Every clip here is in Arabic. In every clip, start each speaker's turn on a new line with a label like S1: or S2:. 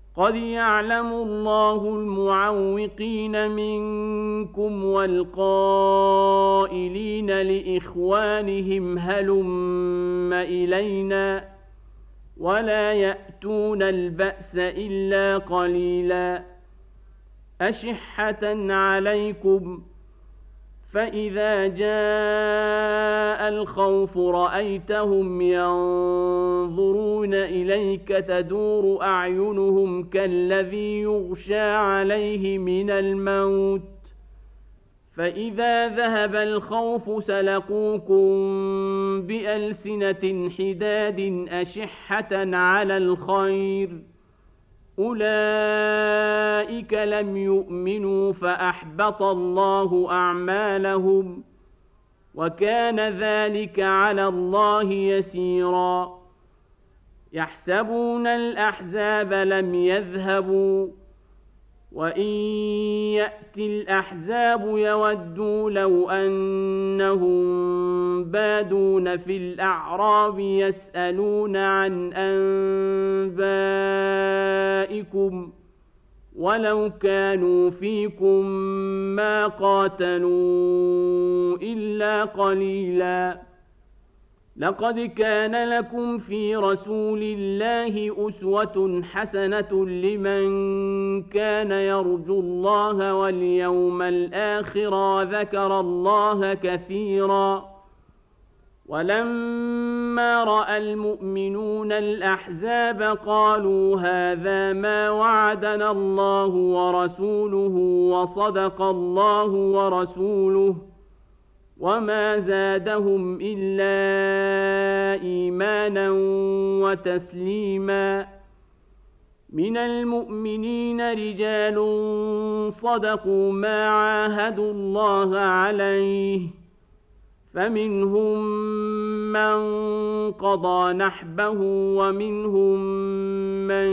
S1: قد يعلم الله المعوقين منكم والقائلين لإخوانهم هلم إلينا ولا يأتون البأس إلا قليلا أشحة عليكم فإذا جاء الخوف رأيتهم ينظرون إليك تدور أعينهم كالذي يغشى عليه من الموت فإذا ذهب الخوف سلقوكم بألسنة حداد أشحة على الخير أولئك لم يؤمنوا فأحبط الله أعمالهم وكان ذلك على الله يسيرا يحسبون الأحزاب لم يذهبوا وإن يأتي الأحزاب يودوا لو أنهم بادون في الأعراب يسألون عن أنبائكم ولو كانوا فيكم ما قاتلوا إلا قليلا لقد كان لكم في رسول الله أسوة حسنة لمن كان يرجو الله واليوم الآخر وذكر الله كثيرا ولما رأى المؤمنون الأحزاب قالوا هذا ما وعدنا الله ورسوله وصدق الله ورسوله وما زادهم إلا إيمانا وتسليما من المؤمنين رجال صدقوا ما عاهدوا الله عليه فمنهم من قضى نحبه ومنهم من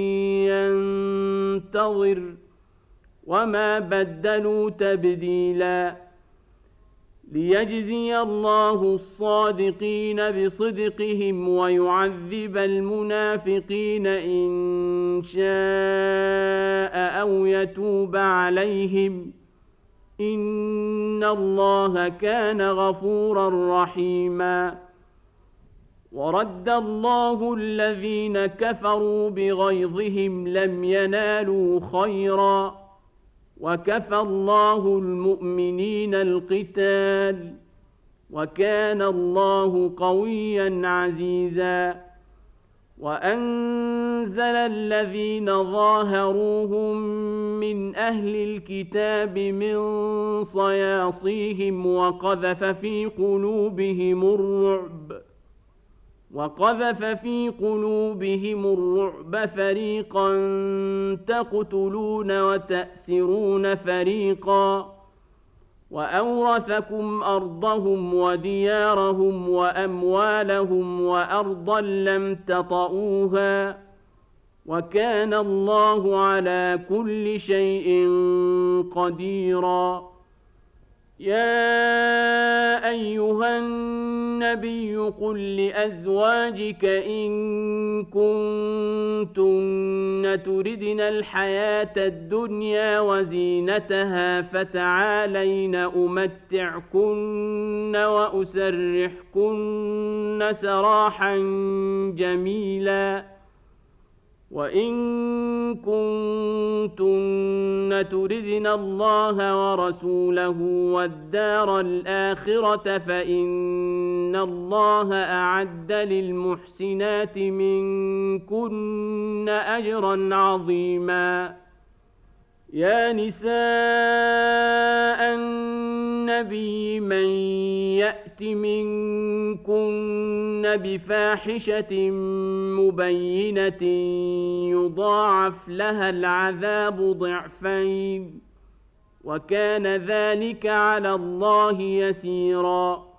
S1: ينتظر وما بدلوا تبديلا ليجزي الله الصادقين بصدقهم ويعذب المنافقين إن شاء أو يتوب عليهم إن الله كان غفورا رحيما ورد الله الذين كفروا بغيظهم لم ينالوا خيرا وكفى الله المؤمنين القتال وكان الله قويا عزيزا وأنزل الذين ظاهروهم من أهل الكتاب من صياصيهم وقذف في قلوبهم الرعب فريقا تقتلون وتأسرون فريقا وأورثكم أرضهم وديارهم وأموالهم وأرضا لم تطئوها وكان الله على كل شيء قديرا يا أيها النبي قل لأزواجك إن كنتن تردن الحياة الدنيا وزينتها فتعالين أمتعكن وأسرحكن سراحا جميلا وإن كنتن تردن الله ورسوله والدار الآخرة فإن الله أعد للمحسنات منكن أجرا عظيما يا نساء النبي من يأت منكن بفاحشة مبينة يضاعف لها العذاب ضعفين وكان ذلك على الله يسيرا